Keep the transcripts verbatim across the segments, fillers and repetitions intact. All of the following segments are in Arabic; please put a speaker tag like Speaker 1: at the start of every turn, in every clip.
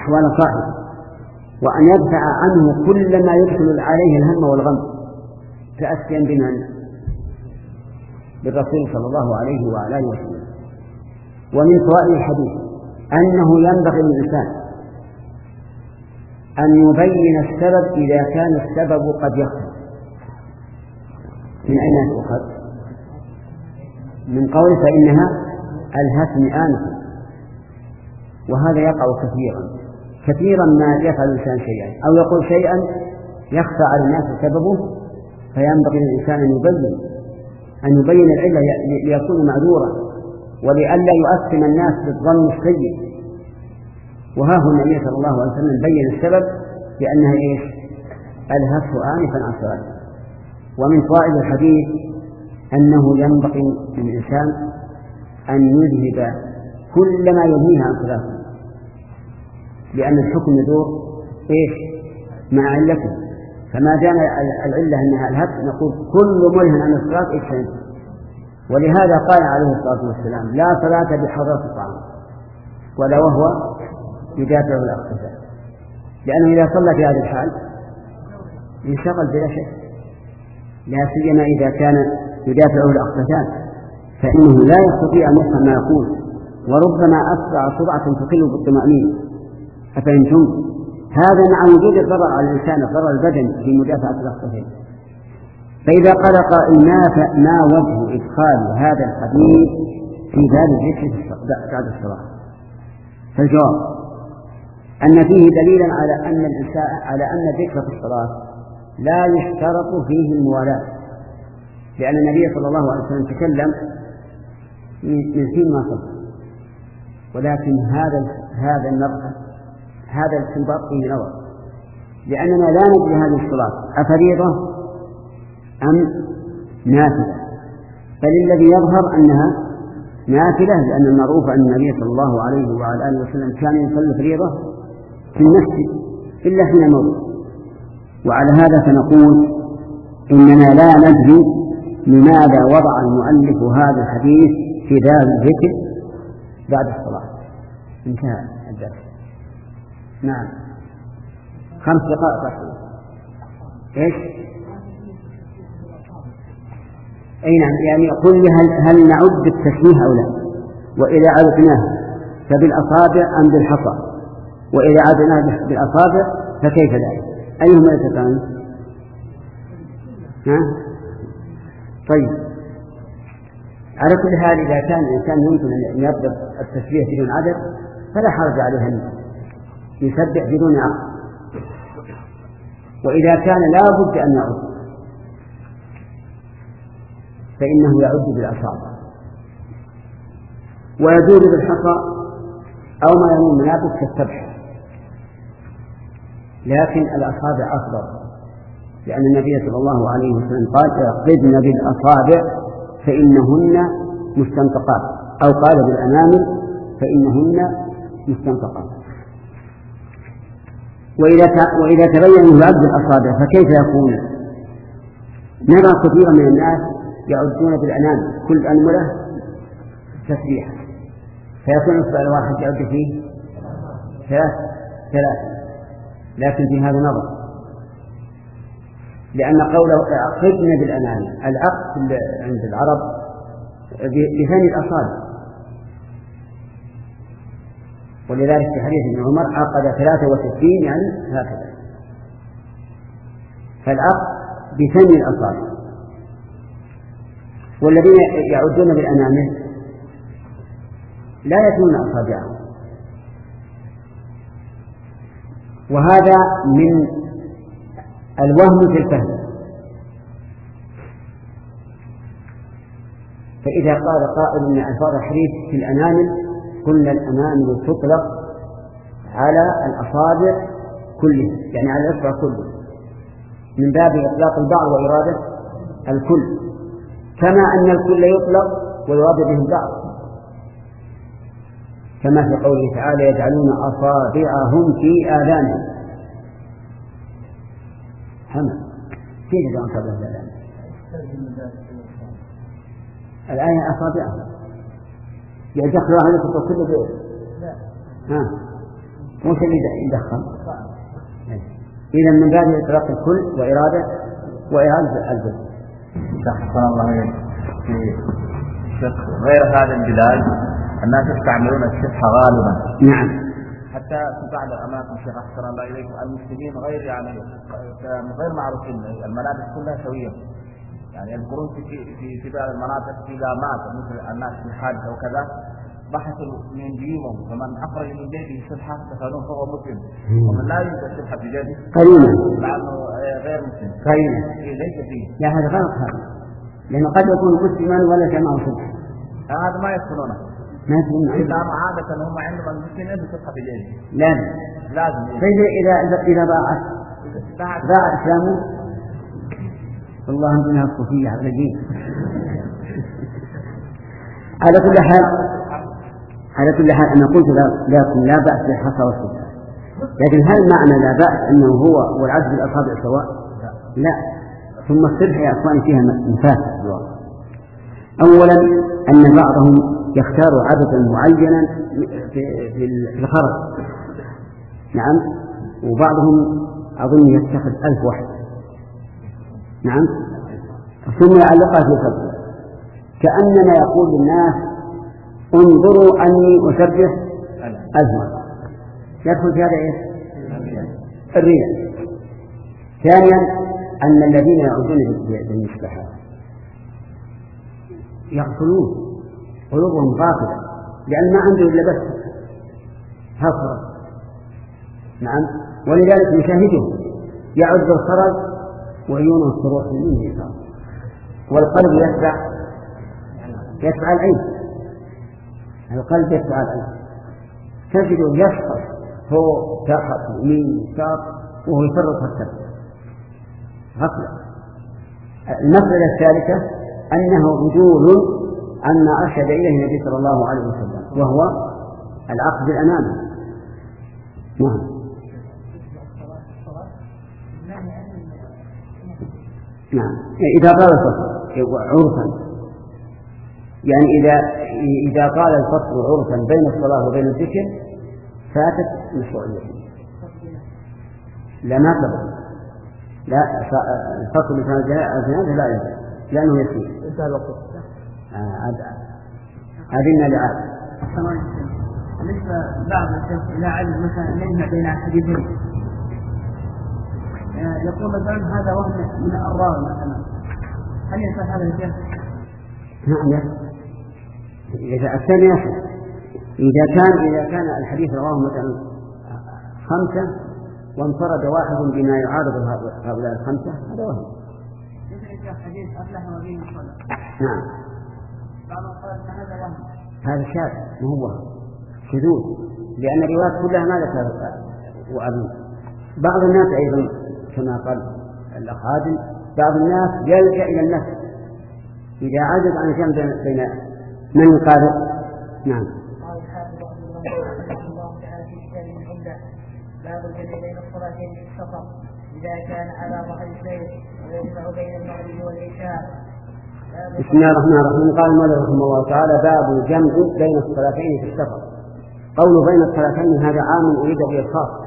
Speaker 1: أحوال صاحبه، وأن يدفع عنه كل ما يدخل عليه الهم والغم تأسيا بمن؟ بالرسول صلى الله عليه وعلى آله وسلم. ومن فوائد الحديث أنه ينبغي للإنسان أن يبين السبب إذا كان السبب قد يخفى. من أين تؤخذ؟ من قول فإنها الهتم آنفا، وهذا يقع كثيرا كثيرا ما يفعل الإنسان شيئا أو يقول شيئا يخفى على الناس سببه، فينبغي للإنسان أن يبين أن يبين العلة ليكون معذورا ولئلا يؤثم الناس بالظن السيء. وها هو النبي صلى الله عليه وسلم بين السبب بأنها إيش؟ ألهته آنفا عن صلاته. ومن فوائد الحديث أنه ينبغي للإنسان أن يذهب كل ما ينهيه عن صلاته، لأن الحكم يدور إيش؟ مع علته. فما دام العلة أنها الهت نقول كل ملهن عن الصلاة اجتنب. ولهذا قال عليه الصلاة والسلام لا صلاة بحضرة الطعام ولا وهو يدافع الأقتداء، لأنه إذا صلى في هذه الحال انشغل بلا شك، لا سيما إذا كان يدافعه الأقتدان فإنه لا يستطيع أن يفهم ما يقول، وربما أسرع سرعة تقل بالطمأنينة. أفهمتم؟ هذا مع وجود الضرر على الإنسان، الضرر البدني في مدافعة الأقتدان. فإذا قال قائل ما وجه إدخال هذا الحديث في باب الذكر بعد الصلاة؟ فالجواب أن فيه دليلا على أن الإنسان على أن الذكر في الصلاة لا يشترط فيه الموالاة، لأن النبي صلى الله عليه وسلم تكلم من حين ما صلى، ولكن هذا هذا النظر هذا الاستنباط فيه نظر، لأننا لا ندري هذه الصلاة أفريضة أم نافلة، فللذي يظهر أنها نافلة، لأن المعروف أن النبي صلى الله عليه وعلى آله وسلم كان يصلي فريضة في المسجد إلا حين موت. وعلى هذا فنقول إننا لا ندري لماذا وضع المؤلف هذا الحديث في باب الذكر بعد الصلاة. انتهى الدرس. نعم، خمس دقائق أخيرة. إيش؟ أي نعم، يعني يقول لي هل, هل نعد بالتشبيه أو لا؟ وإذا عدناه فبالأصابع أم بالحصى؟ وإذا عدناه بالأصابع فكيف ذلك؟ أيهما يتقان؟ ها؟ طيب، على كل حال إذا كان الإنسان يمكن أن يضرب التشبيه بدون عدد فلا حرج عليه أن يسبح بدون عقل. وإذا كان لا بد أن يعد فإنه يعد بالأصابع، ويجوز بالحصى أو ما ينون منابت كالسبح، لكن الأصابع أفضل، لأن النبي صلى الله عليه وسلم قال اقضن بالأصابع فإنهن مستنطقات، أو قال بالأنامل فإنهن مستنطقات. وإذا وإذا تبين العد بالأصابع فكيف يكون؟ نرى كثيرا من الناس يعدون بالأنامل، كل أنملة تسبيحة، فيكون الإصبع الواحد يعد فيه ثلاث ثلاث لكن في هذا نظر، لأن قوله عقدنا بالأنامل، العقد عند العرب بثاني الأصابع، ولذلك في حديث ابن عمر عقد ثلاثة وستين يعني هكذا، فالعقد بثاني الأصابع. والذين يعدون بالأنامل لا يثنون أصابعهم، وهذا من الوهم في الفهم. فإذا قال قائل إن ألفاظ الحديث في الأنامل، قلنا الأنامل تطلق على الأصابع كلها، يعني على الأصبع كله، من باب إطلاق البعض وإرادة الكل، كما أن الكل يطلق ويراد به البعض، كما في قوله تعالى يجعلون أصابعهم في آذانهم. حمد كيف يجعلون أصابعهم في آذانهم؟ الآية أصابعهم، يعني دخل واحد يطلق كل بيت. ها مش اللي يدخل. إذا من باب إطلاق الكل وإرادة وإرادة الجزء.
Speaker 2: أحسن الله إليك. في غير هذا البلاد الناس يستعملون الشبه غالبا.
Speaker 1: نعم.
Speaker 2: حتى في بعض الأماكن شيخ أحسن الله إليك المسلمين غير يعني غير معروفين، الملابس كلها سوية. يعني يذكرون في في في بعض المناطق إذا مات مثل الناس في حادث أو كذا بحثوا من جيوبهم، فمن أخرج من جيبه سبحة دخلوه فهو مسلم، ومن لا يوجد سبحة في جيبه
Speaker 1: قليلا
Speaker 2: لأنه غير مسلم.
Speaker 1: قليلا.
Speaker 2: ليس فيه.
Speaker 1: لا هذا غلط هذا، لأنه قد يكون مسلما ولا جمعه سبحة.
Speaker 2: هذا ما يدخلونه.
Speaker 1: ما يدخلون.
Speaker 2: إذا عادة هم عندهم المسلمين بسبحة في جيبه.
Speaker 1: لازم.
Speaker 2: لازم.
Speaker 1: فإذا إذا إذا باعت باع إسلامه والله أنتم الصوفية على الدين. على كل حال على كل حال أنا قلت لكن لا بأس بالحصى والسبحة، لكن هل معنى لا بأس أنه هو والعزف بالأصابع سواء؟ لا. ثم السبحة يا أخواني فيها مفاسد. أولا أن بعضهم يختار عددا معينا في الخرج، نعم، وبعضهم أظن يتخذ ألف واحد، نعم، ثم يعلقها في صدره كأننا يقول للناس انظروا أني أسبح ألف مرة. يدخل في هذا إيه؟ الرياء. ثانيا أن الذين يعودون بالمسبحات يغفلون، قلوبهم غافلة، لأن ما عنده إلا بس هفرة، نعم، ولذلك نشاهده يعد بالخرج وعيونه تروح من اليسار، والقلب يتبع يتبع العين، القلب يتبع العين، تجده يسقط فوق تحت يمين يسار وهو يفرط السبب غفلة. المسألة الثالثة أنه عدول عما أرشد إليه النبي صلى الله عليه وسلم، وهو العقد بالأمانة. نعم. نعم. إذا قال الفصل عرفا، يعني إذا إذا قال الفصل عرفا بين الصلاة وبين الذكر فاتت مشروعيته. لا ما قبل، لا الفصل بين الجنازة لا يجوز لأنه يسير.
Speaker 2: انتهى الوقت.
Speaker 1: أذن لعاد.
Speaker 3: بالنسبة بعض الشيخ إذا علم مثلا منها بين حديثين يقول مثلا هذا وهم من الراوي مثلا، هل يصح هذا الشيخ؟
Speaker 1: نعم. إذا الثاني يصح. إذا كان إذا كان الحديث رواه مثلا خمسة وانفرد واحد بما يعارض هؤلاء الخمسة هذا وهم.
Speaker 3: حديث أفلح وبين الصلاة.
Speaker 1: نعم.
Speaker 3: بعضهم قال هذا وهم.
Speaker 1: هذا شاذ ما هو شذوذ، لأن الروايات كلها ما ذكر وأبين. بعض الناس أيضا كما قال الأخ عادل، بعض الناس يلجأ إلى النفس إذا عجز عن جمع بين من قال. نعم.
Speaker 3: قال الحافظ رحمه الله تعالى في كتابه العمدة باب الجمع بين الصلاتين في السفر إذا كان على ظهر السير ويجمع بين المغرب والعشاء.
Speaker 1: بسم الله الرحمن الرحيم. قال المؤلف رحمه الله تعالى باب الجمع بين الصلاتين في السفر. قول بين الصلاتين هذا عام أريد به الخاص،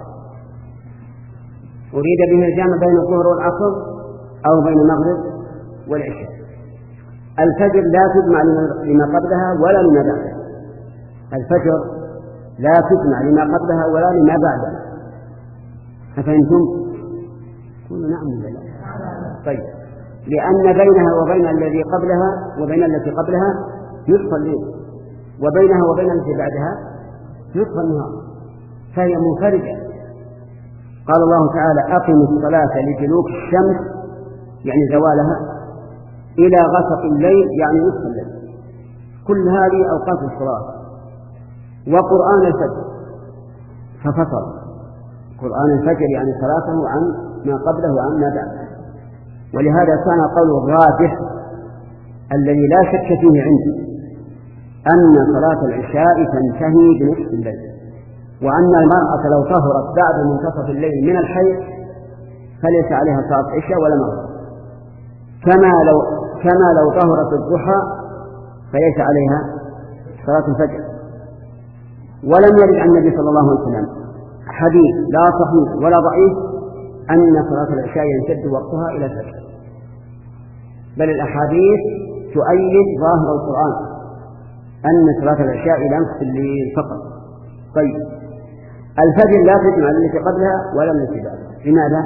Speaker 1: أريد به الجمع بين الظهر والعصر أو بين المغرب والعشاء. الفجر لا تجمع لما قبلها ولا لما بعدها، الفجر لا تجمع لما قبلها ولا لما بعدها. أفهمتم؟ قولوا نعم ولا لا؟ طيب، لأن بينها وبين الذي قبلها وبين التي قبلها نصف الليل، وبينها وبين التي بعدها نصف النهار، فهي منفردة. قال الله تعالى أقم الصلاة لدلوك الشمس يعني زوالها إلى غسق الليل يعني نصف الليل. كل هذه أوقات الصلاة. وقرآن الفجر ففصل قرآن الفجر يعني صلاته عن ما قبله وعن ما بعده. ولهذا كان قول الراجح الذي لا شك فيه عندي أن صلاة العشاء تنتهي بنصف الليل، وأن المرأة لو طهرت بعد منتصف الليل من الحيض فليس عليها صلاة عشاء ولا مغرب، كما لو كما لو طهرت الضحى فليس عليها صلاة الفجر. ولم يرد عن النبي صلى الله عليه وسلم حديث لا صحيح ولا ضعيف أن صلاة العشاء يمتد وقتها إلى الفجر، بل الأحاديث تؤيد ظاهر القرآن أن صلاة العشاء إلى نصف الليل فقط. طيب الفجر لا تجمع التي قبلها ولا التي بعدها، لماذا؟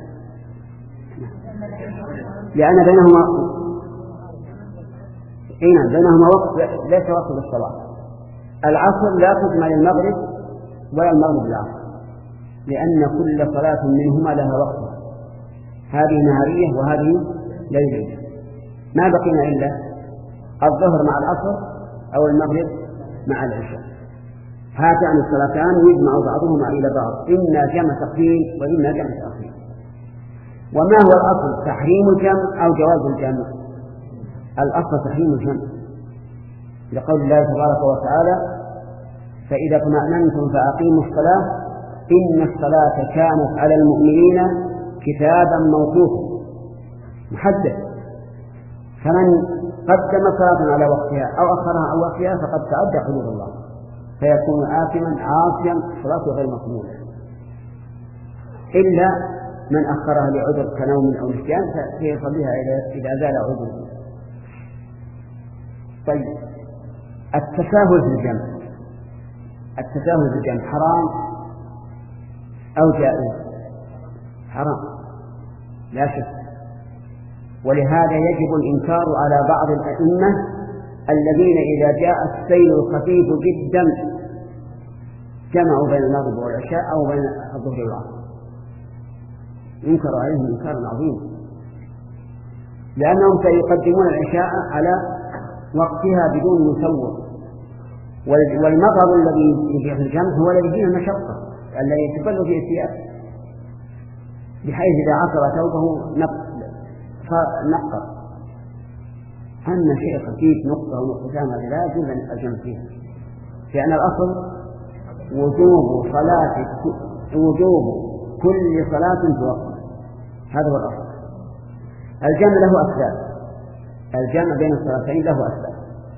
Speaker 1: لأن بينهما حين بينهما وقت ليس وقت للصلاة. العصر لا تجمع للمغرب ولا المغرب للعصر، لأن كل صلاة منهما لها وقتها، هذه نهارية وهذه ليلية. ما بقينا إلا الظهر مع العصر أو المغرب مع العشاء، هاتان الصلاتان يجمع بعضهما إلى بعض، إما جمع تقديم وإما جمع تأخير. وما هو الأصل؟ تحريم الجمع أو جواز الجمع؟ الأصل تحريم الجمع، لقول الله تبارك وتعالى: فإذا اطمأننتم فأقيموا الصلاة إن الصلاة كانت على المؤمنين كتابا موقوتا، محدد. فمن قدم صلاة على وقتها أو أخرها عن وقتها فقد تعدى حدود الله، فيكون آثما عاصيا، صلاته غير مقبولة، إلا من أخرها لعذر كنوم أو نسيان فيصليها إذا زال عذره. طيب التساهل في الجمع، التساهل في الجمع حرام أو جائز؟ حرام لا شك، ولهذا يجب الإنكار على بعض الأئمة الذين إذا جاء السيل الخفيف جدا جمعوا بين المغرب والعشاء أو بين الظهر والعصر، ينكر عليهم إنكارا عظيما، لأنهم سيقدمون العشاء على وقتها بدون مسوغ، والمطر الذي يجي في الجمع هو الذي فيه المشقة الذي يتبل فيه الثياب، بحيث إذا عصر ثوبه نقر. أما شيء خفيف نقطة ونقطتان هذا لا يجوز الجمع فيها، لأن الأصل وجوب صلاة وجوب كل صلاة في وقتها، هذا هو الأصل. الجمع له أسباب، الجمع بين الصلاتين له أسباب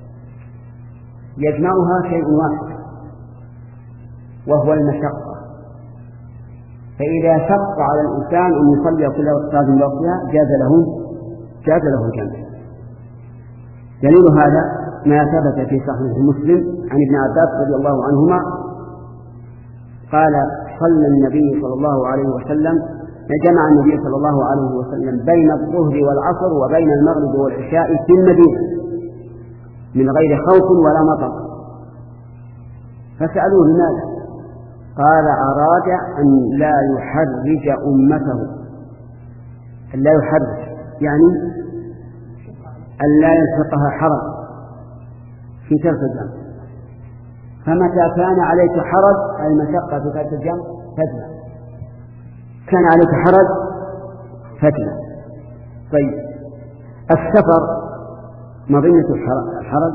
Speaker 1: يجمعها شيء واحد وهو المشقة، فإذا شق على الإنسان أن يصلي كل صلاة من وقتها جاز له جاز له الجمع. دليل هذا ما ثبت في صحيح مسلم عن ابن عباس رضي الله عنهما قال: صلى النبي صلى الله عليه وسلم جمع النبي صلى الله عليه وسلم بين الظهر والعصر وبين المغرب والعشاء في المدينة من غير خوف ولا مطر، فسألوه لماذا؟ قال: أراد أن لا يحرج أمته، أن لا يحرج يعني أن لا يلحقها حرج في ترك الجمع، فمتى كان عليك حرج المشقة في ترك الجمع فاتنا، كان عليك حرج فاتنا. طيب السفر مظنة الحرج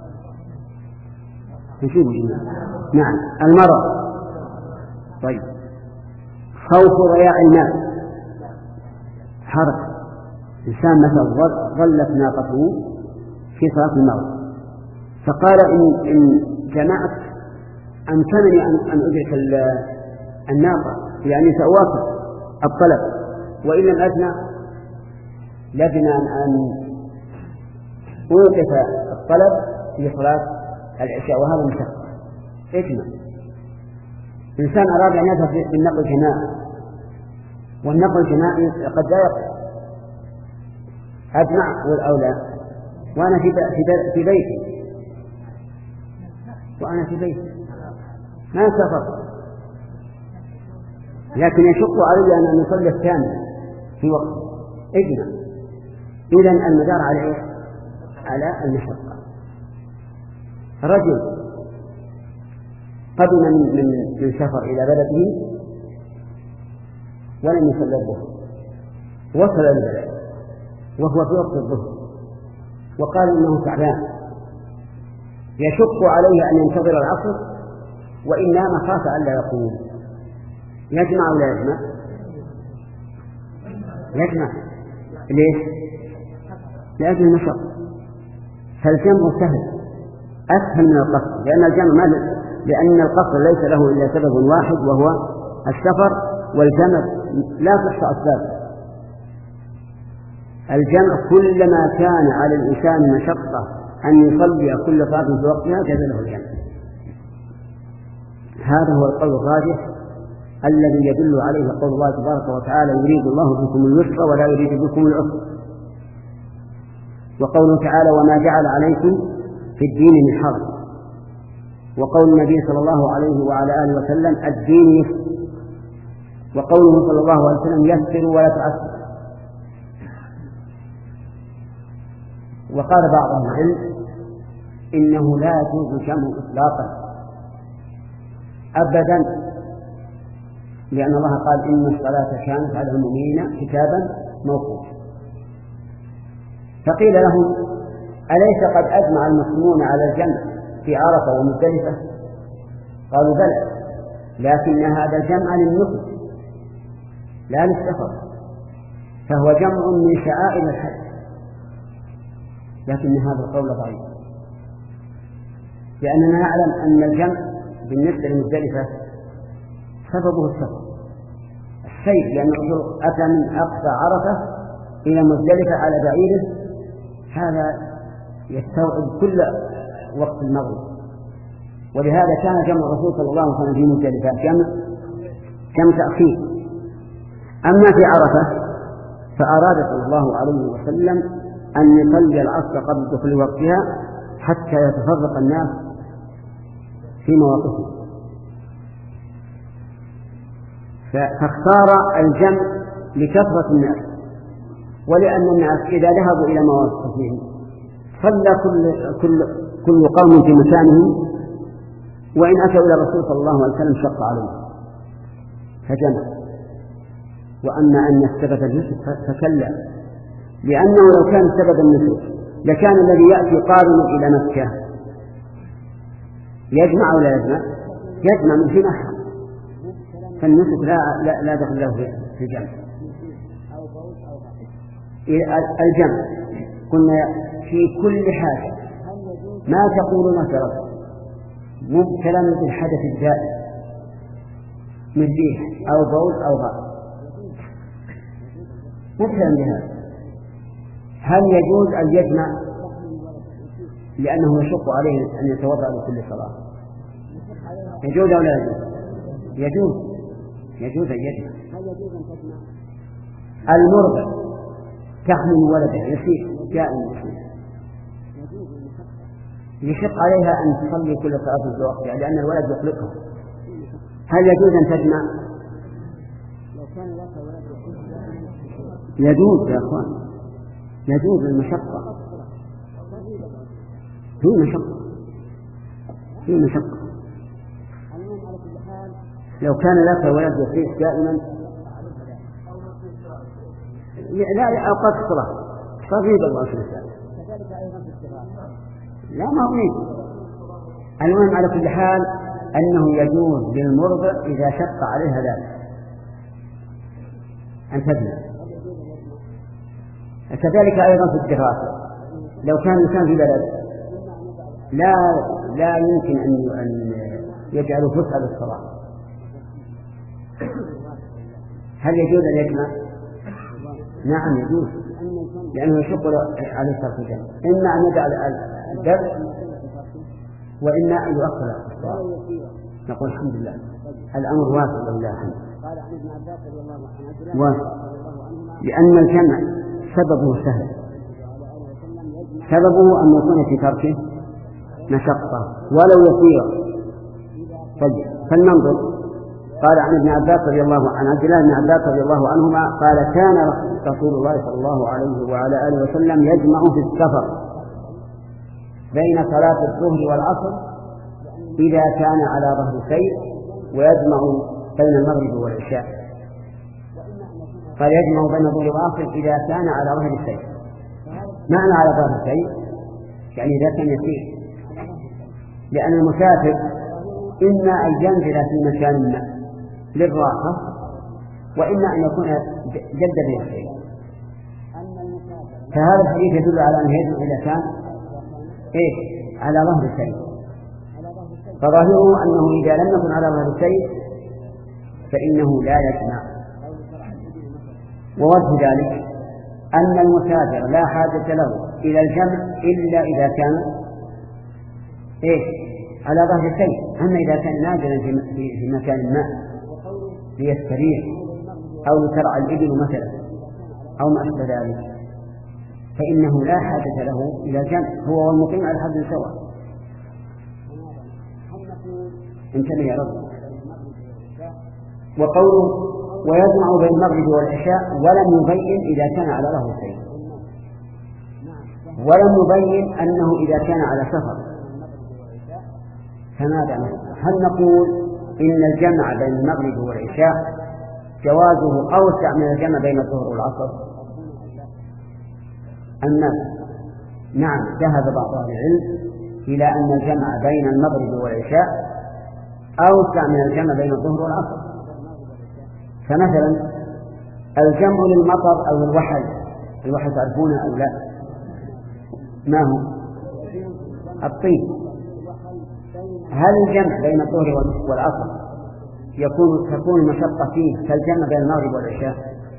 Speaker 1: نشوف الجمع. نعم المرض. طيب خوف ضياع الماء حرج، إنسان مثلا ظلت ناقته في صلاة المغرب فقال إن, إن جمعت أمكنني أن أدرك الناقة، يعني سأواصل الطلب، وإن لم أجمع لجنا أن أوقف الطلب في صلاة العشاء، وهذا مشقة. اجمع. إنسان أراد أن يذهب بالنقل الجماعي والنقل الجماعي قد لا يقف، أجمع والأولى وأنا في في بيتي وأنا في بيتي ما سافر، لكن يشق علي أن نصلي الثاني في وقت اجمع. إذن المدار على إيه؟ على المشقة. رجل قدم من من من سفر إلى بلده ولم يصلي الظهر، وصل البلد وهو في وقت الظهر وقال إنه تعبان، يشق عليه أن ينتظر العصر وإن نام خاف ألا يقوم، يجمع ولا يجمع؟ يجمع. ليش؟ لأجل المشقة. فالجمع سهل أسهل من القصر، لأن الجمع ما لأن القصر ليس له إلا سبب واحد وهو السفر والجمع لا تحصى أسبابه. الجمع كلما كان على الإنسان مشقة أن يصلي كل صلاة في وقتها جاز له الجمع. هذا هو القول الراجح الذي يدل عليه قول الله تبارك وتعالى يريد الله بكم اليسر ولا يريد بكم العسر، وقوله تعالى وما جعل عليكم في الدين من حرج، وقول النبي صلى الله عليه وعلى آله وسلم الدين يسر، وقوله صلى الله عليه وسلم يسروا ولا تعسروا. وقال بعض أهل العلم إنه لا يجوز جمع إطلاقا أبدا، لأن الله قال إن الصلاة كانت على المؤمنين كتابا موقوتا. فقيل لهم أليس قد أجمع المسلمون على الجمع في عرفة ومزدلفة؟ قالوا بلى، لكن هذا الجمع للنسك لا للسفر، فهو جمع من شعائر الحج، لكن هذا القول ضعيف، لأننا نعلم أن الجمع بالنسبة لمزدلفة سببه السفر السير، لأن الرسول أتى من أقصى عرفة إلى مزدلفة على بعيره، هذا يستوعب كل وقت المغرب، ولهذا كان جمع الرسول صلى الله عليه وسلم في مزدلفة جمع جمع تأخير. أما في عرفة فأراد صلى الله عليه وسلم أن يصلي العصر قبل دخول وقتها حتى يتفرق الناس في مواقفهم، فاختار الجمع لكثرة الناس، ولأن الناس إذا ذهبوا إلى مواقفهم صلى كل, كل, كل قوم في مكانه، وإن أتوا إلى الرسول صلى الله عليه وسلم شق عليه فجمع. وأما أن السبب النسك فكلا، لأنه لو كان سبب النسك لكان الذي يأتي قارن إلى مكة يجمع ولا يجمع؟ يجمع من في محرم، فالنسك لا, لا, لا دخل له في الجمع. الجمع قلنا في كل حاجة ما تقولون في رأسه مبتلى بالحدث الدائم من ريح أو بول أو غائط مبتلى بهذا، هل يجوز أن يجمع لأنه يشق عليه أن يتوضأ لكل صلاة؟ يجوز أو لا يجوز؟ يجوز يجوز أن يجمع. المرضع تحمل ولده يسير جائم يسير يشق عليها أن تصلي كل صلاة في وقتها لأن الولد يخلقها، هل يجوز أن تجمع؟ يجوز يا أخوان، يجوز المشقة، في مشقة في مشقة لو كان لك ولد يسير دائما لا أوقات الصلاة صغير الله سبحانه. لا ما هو مين. المهم على كل حال أنه يجوز للمرضع إذا شق عليها ذلك أن تجمع. كذلك أيضا في الدراسة لو كان الإنسان في بلد لا لا يمكن أن يجعل فسحة للصلاة، هل يجوز أن يجمع؟ نعم يجوز، لأنه يشق عليه صرف الجمع، إما أن يجعل الدرس وإما أن يؤخر الصلاة. نقول الحمد لله الأمر واسع لله الحمد، واسع، لأن الجمع سببه سهل، سببه أن يكون في تركه مشقة ولو يسير. طيب فلننظر. قال عن ابن عباس رضي الله عن عبد الله بن عباس رضي الله عنهما قال كان رسول الله صلى الله عليه وعلى آله وسلم يجمع في السفر بين صلاة الظهر والعصر إذا كان على ظهر سير، ويجمع بين المغرب والعشاء. قال يجمع بين الظهر والعصر إذا كان على ظهر سير. معنى على ظهر سير يعني إذا كان يسير، لأن المسافر إما أن ينزل في مكان ما للراحة وإما أن يكون جد به السير. فهذا الحديث يدل على أن يجب إذا كان إيه على ظهر السير، فظاهره أنه إذا لم يكن على ظهر السير فإنه لا يجمع. ووجه ذلك أن المسافر لا حاجة له إلى الجمع إلا إذا كان إيه على ظهر السير. أما إذا كان نازلا في مكان ما ليستريح أو لترعى الإبل مثلا أو ما أشبه ذلك فإنه لا حاجة له إلى الجمع، هو والمقيم على حد سواء. انتبه يا رب. وقوله ويجمع بين المغرب والعشاء ولم يبين إذا كان على ظهر السير، ولم يبين أنه إذا كان على سفر. فماذا نقول؟ هل نقول إن الجمع بين المغرب والعشاء جوازه أوسع من الجمع بين الظهر والعصر أم ماذا؟ نعم، ذهب بعض أهل العلم إلى أن الجمع بين المغرب والعشاء أوسع من الجمع بين الظهر والعصر. فمثلا الجمع للمطر أو الوحل، الوحل تعرفونه أو لا؟ ما هو؟ الطين. هل الجمع بين الظهر والعصر يكون تكون المشقة فيه كالجمع بين المغرب والعشاء؟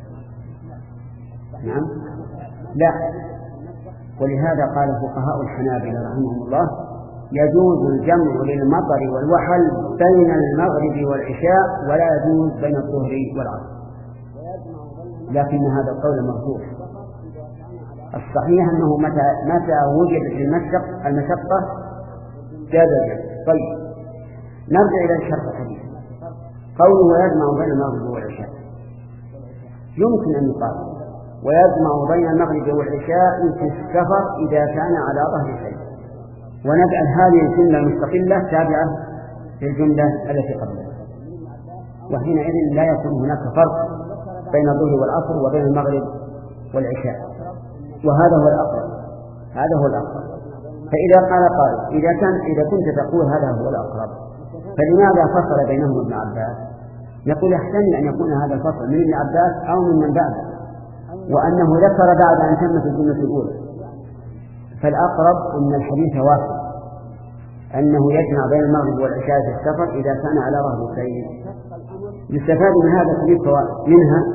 Speaker 1: نعم، لا. ولهذا قال فقهاء الحنابلة رحمهم الله يجوز الجمع للمطر والوحل بين المغرب والعشاء ولا يجوز بين الظهر والعصر، لكن هذا القول مرفوض. الصحيح أنه متى متى وجدت المشقة المشقة جاز الجمع. طيب، نرجع إلى الشرح الحديث. قوله يجمع بين المغرب والعشاء، يمكن أن يقال ويجمع بين المغرب والعشاء في السفر إذا كان على ظهر السير، ونجعل هذه الجملة المستقلة تابعة للجملة التي قبلها، وحينئذ لا يكون هناك فرق بين الظهر والعصر وبين المغرب والعشاء، وهذا هو الأقرب. هذا هو الأقرب. فإذا قال قائل إذا كان إذا كنت تقول هذا هو الأقرب فلماذا فصل بينهم ابن عباس؟ نقول يحتمل أن يكون هذا الفصل من ابن عباس أو من من بعده، وأنه ذكر بعد أن تمت الجملة الأولى. فالأقرب أن الحديث واحد، أنه يجمع بين المغرب والعشاء في السفر إذا كان على ظهر السير. يستفاد من هذا الحديث فوائد، منها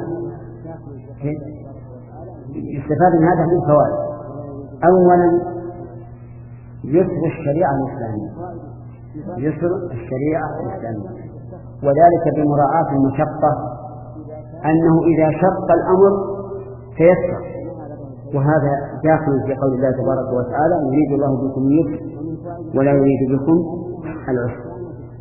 Speaker 1: يستفاد من هذا الحديث فوائد. أولا يسر الشريعة الإسلامية، يسر الشريعة الإسلامية، وذلك بمراعاة المشقة، أنه إذا شق الأمر سيسر، وهذا داخل في قول الله تبارك وتعالى يريد الله بكم اليسر ولا يريد بكم العسر.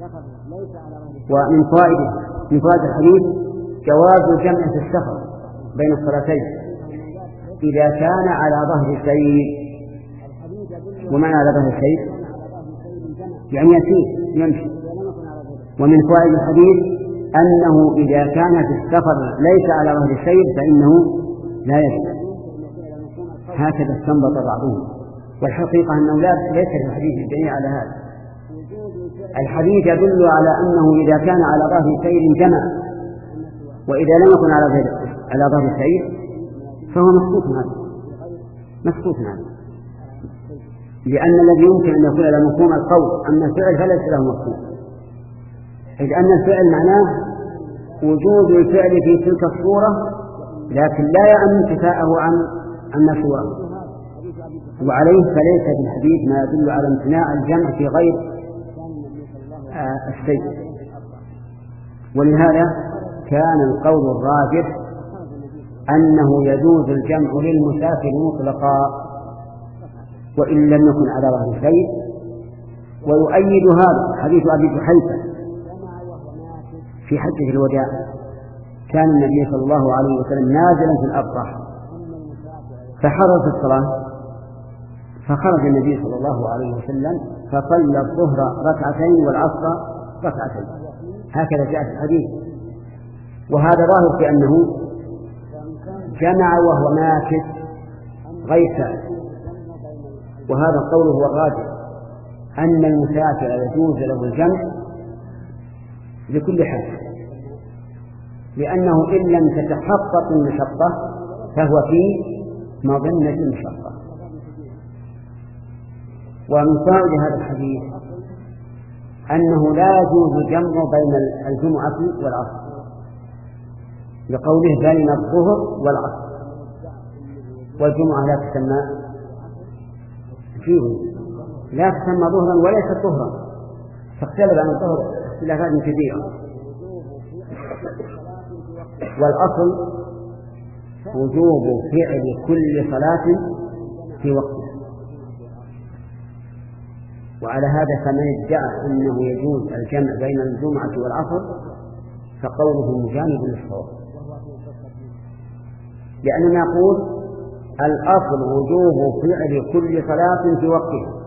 Speaker 1: ومن فوائد من فوائد الحديث جواز الجمع في السفر بين الصلاتين إذا كان على ظهر السير. ومعنى على ظهر السير يعني يسير يمشي. ومن فوائد الحديث أنه إذا كان في السفر ليس على ظهر السير فإنه لا يجب. هكذا استنبط بعضهم، والحقيقة أنه لا ليس في الحديث الدليل على هذا. الحديث يدل على أنه إذا كان على ظهر السير جمع، وإذا لم يكن على ظهر على ظهر السير فهو مسكوت عنه مسكوت عنه لأن الذي يمكن أن يكون له مفهوم القول أما الفعل فليس له مفهوم، إذ أن الفعل معناه وجود الفعل في تلك الصورة لكن لا يعني انتفاءه عن عن سواه، وعليه فليس في الحديث ما يدل على امتناع الجمع في غير آه السير. ولهذا كان القول الراجح أنه يجوز الجمع للمسافر مطلقا وإن لم يكن على ظهر السير. ويؤيد هذا حديث أبي جحيفة في حجة الوداع، كان النبي صلى الله عليه وسلم نازلا في الأبطح فحضرت الصلاة، فخرج النبي صلى الله عليه وسلم فصلى الظهر ركعتين والعصر ركعتين، هكذا جاء في الحديث. وهذا ظاهر في أنه جمع وهو ماكث غير سائر، وهذا القول هو الراجح أن المسافر يجوز له الجمع لكل حال، لأنه إن لم تتحقق المشقة فهو في مظنة المشقة. ومن فوائد هذا الحديث أنه لا يجوز الجمع بين الجمعة والعصر لقوله بين الظهر والعصر، والجمعة لا تسمى فيه لا تسمى ظهرا وليست ظهرا، فاختلف عن الظهر اختلافات كثيرة. والأصل وجوب فعل كل صلاة في وقتها، وعلى هذا فمن ادعى أنه يجوز الجمع بين الجمعة والعصر فقوله مجانب للصواب، لأننا نقول الأصل وجوب فعل كل صلاة في وقتها،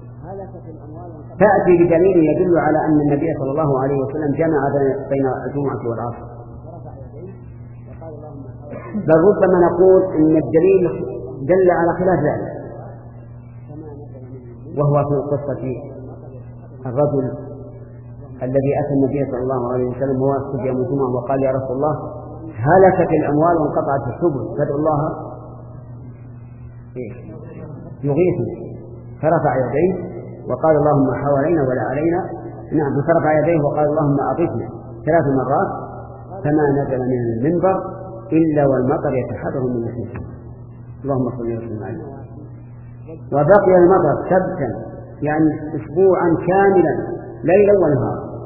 Speaker 1: تأتي بدليل يدل على أن النبي صلى الله عليه وسلم جمع بين الجمعة والعصر، بل ربما نقول إن الدليل دل على خلاف ذلك، وهو في قصة الرجل الذي أتى النبي صلى الله عليه وسلم وهو يخطب يوم الجمعة وقال يا رسول الله هلكت الأموال وانقطعت السبل فادعوا الله يغيثني، فرفع يديه وقال اللهم حوالينا ولا علينا، نعم فرفع يديه وقال اللهم أغثنا ثلاث مرات، فما نزل من المنبر إلا والمطر يتحرر من نفسه، اللهم صل وسلم عليه. وبقي المطر سبتا يعني أسبوعا كاملا ليلا ونهارا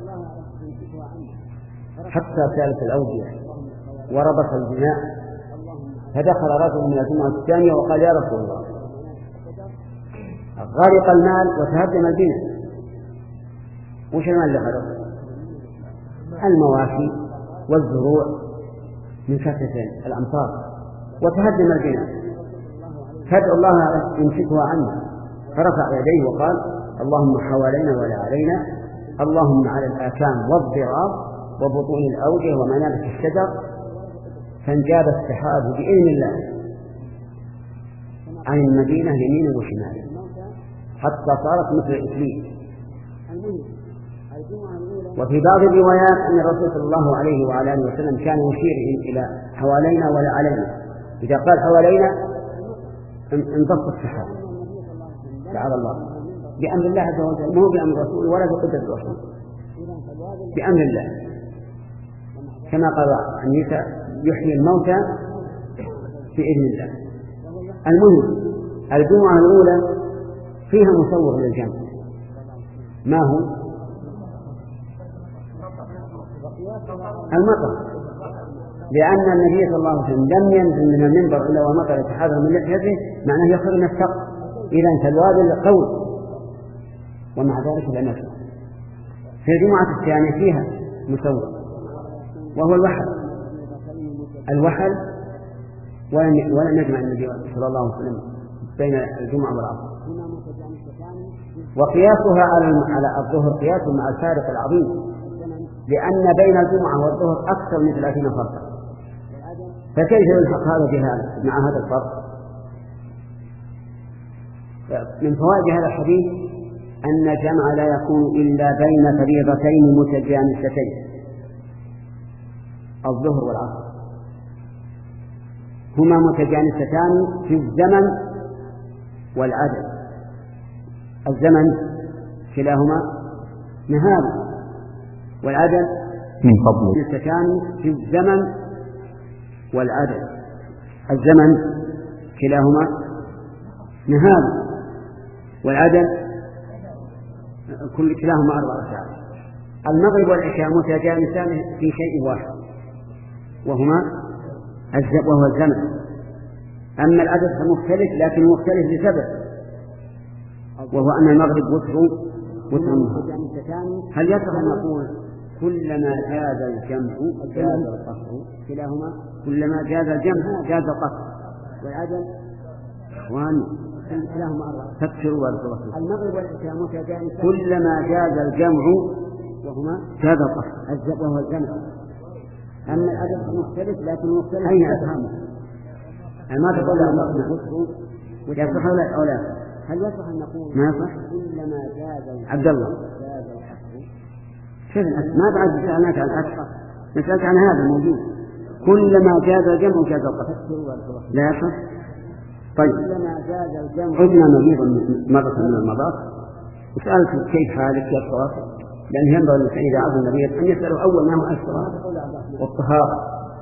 Speaker 1: حتى سالت الأودية وربط البناء، فدخل رجل من الجمعة الثانية وقال يا رسول الله غرق المال وتهدم البناء. وش المال اللي غرق؟ المواشي والزروع من كثرة الأمطار وتهدم البناء، فادعوا الله يمسكها عنا، فرفع يديه وقال اللهم حوالينا ولا علينا، اللهم على الآكام والضراب وبطون الأودية ومنابت الشجر، فانجاب السحاب بإذن الله عن المدينة يمينا وشمالا حتى صارت مثل الإكليل. وفي بعض الروايات أن الرسول صلى الله عليه وعلى آله وسلم كان يشير إلى حوالينا ولا علينا، إذا قال حوالينا انضبط السحاب تعالى الله بأمر الله عز وجل، مو بأمر الرسول ولا بقدرة الرسول، بأمر الله، كما قال عن عيسى يحيي الموتى بإذن الله. المهم الجمعة الأولى فيها مصور للجمع، ما هو المطر، لأن النبي صلى الله عليه وسلم لم ينزل من المنبر إلا ومطر يتحرر من لحيته، معناه يخرج من السقف، إذا فالوادي قوي، ومع ذلك لا نفع. في الجمعة الثانية فيها مصور وهو الوحل، الوحل ولم يجمع النبي صلى الله عليه وسلم بين الجمعة والعصر. وقياسها على الظهر قياس مع الفارق العظيم، لأن بين الجمعة والظهر أكثر من ثلاثين فرقا، فكيف يلحق هذا بهذا مع هذا الفرق؟ من فوائد هذا الحديث أن الجمع لا يكون إلا بين فريضتين متجانستين، الظهر والعصر، هما متجانستان في الزمن والعدد. الزمن كلاهما نهار، والعدد
Speaker 4: من فضله
Speaker 1: متجانستان في الزمن والعدد. الزمن كلاهما نهار، والعدد كل كلاهما أربع ساعات. المغرب والعشاء متجانسان في شيء واحد وهما وهو الزمن، أما العدد فمختلف لكن مختلف لسبب، وهو أن المغرب وتر وتر النهار. هل يصح أن نقول كلما جاز الجمع جاز القصر؟ كلاهما كلما جاز الجمع جاز القصر، والعدد إخوان كلاهما أربعة. فكروا بارك المغرب والعشاء متجانسان كلما جاز الجمع وهما جاز القصر وهو الجمع، أما العدد مختلف لكن مختلف. أين أفهمه؟ ما تقول لا يصح ولا أولا؟ هل يصح أن نقول ما يصح؟ كلما جاز عبد الله جاز الحق. شوف ما بعد سألناك عن الأكثر، نسألك عن هذا الموجود. كلما جاز الجمع جاز القصر لا يصح. طيب كلما جاز الجمع عدنا مريضا مرة من المرات وسألت كيف حالك يا الصلاة، لأن ينبغي الإنسان إذا عرف المريض أن يسأله أول ما هو الصلاة والطهارة،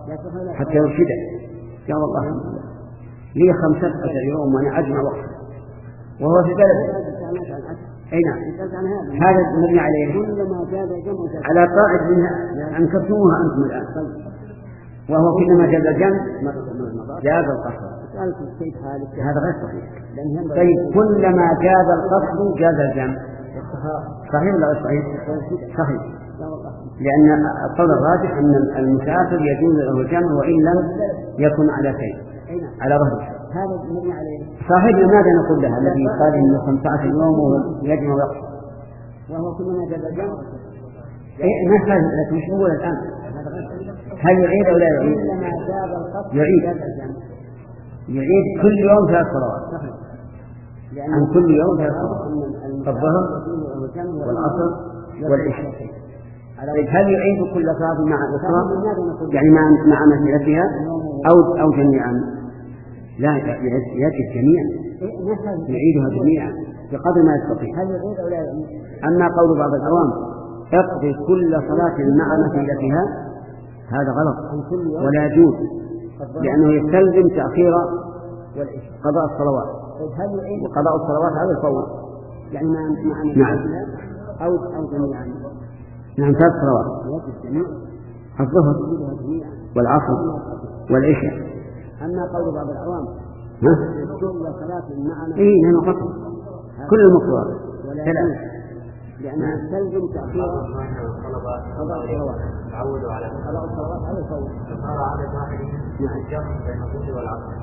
Speaker 1: حتى يرشده. قال والله لي خمسة عشر يوم وأنا أجمع وقت وهو في بلده. أي نعم هذا مبني عليه على قاعدة منها أنكرتموها أنتم الآن. وهو كلما جاز الجمع جاز القصر. هذا غير صحيح. طيب كلما جاز القصر جاز الجمع صحيح ولا غير صحيح؟ صحيح، لأن القول الراجح أن المسافر يجوز له الجمع وإن لم يكن على شيء على ظهره. صاحبنا ماذا نقول لها الذي قال إنه خمسة عشر يوم ويجمع ويقصر
Speaker 3: وهو كلما جاز الجمع؟
Speaker 1: إيه ما هذا لكن مش نقول الآن هل يعيد أو لا يعيد؟ يعيد يعيد كل يوم ثلاث صلوات عن كل يوم ثلاث صلوات الظهر والعصر والعشاء. هل يعيد كل صلاة مع الأخرى يعني مع مع مسيرتها أو أو جميعا؟ لا يجب جميعا يعيدها جميعا بقدر ما يستطيع. أما قول بعض العوام اقضي كل صلاة مع مسيرتها هذا غلط ولا يجوز، لأنه يستلزم تأخير قضاء الصلوات، وقضاء الصلوات على الفور
Speaker 3: يعني مع
Speaker 1: نعم
Speaker 3: أو أو جميعا.
Speaker 1: نعم ثلاث صلوات الظهر والعصر والعشاء.
Speaker 3: أما قول بعض العوام كل صلاة معنا
Speaker 1: إيه نعم قصر كل المقصود ثلاث
Speaker 3: لأنه يستلزم تأخير قضاء الصلوات
Speaker 2: تعودوا على
Speaker 3: قضاء الصلوات على الفور.
Speaker 2: صار عدد واحد الجمع بين الظهر والعصر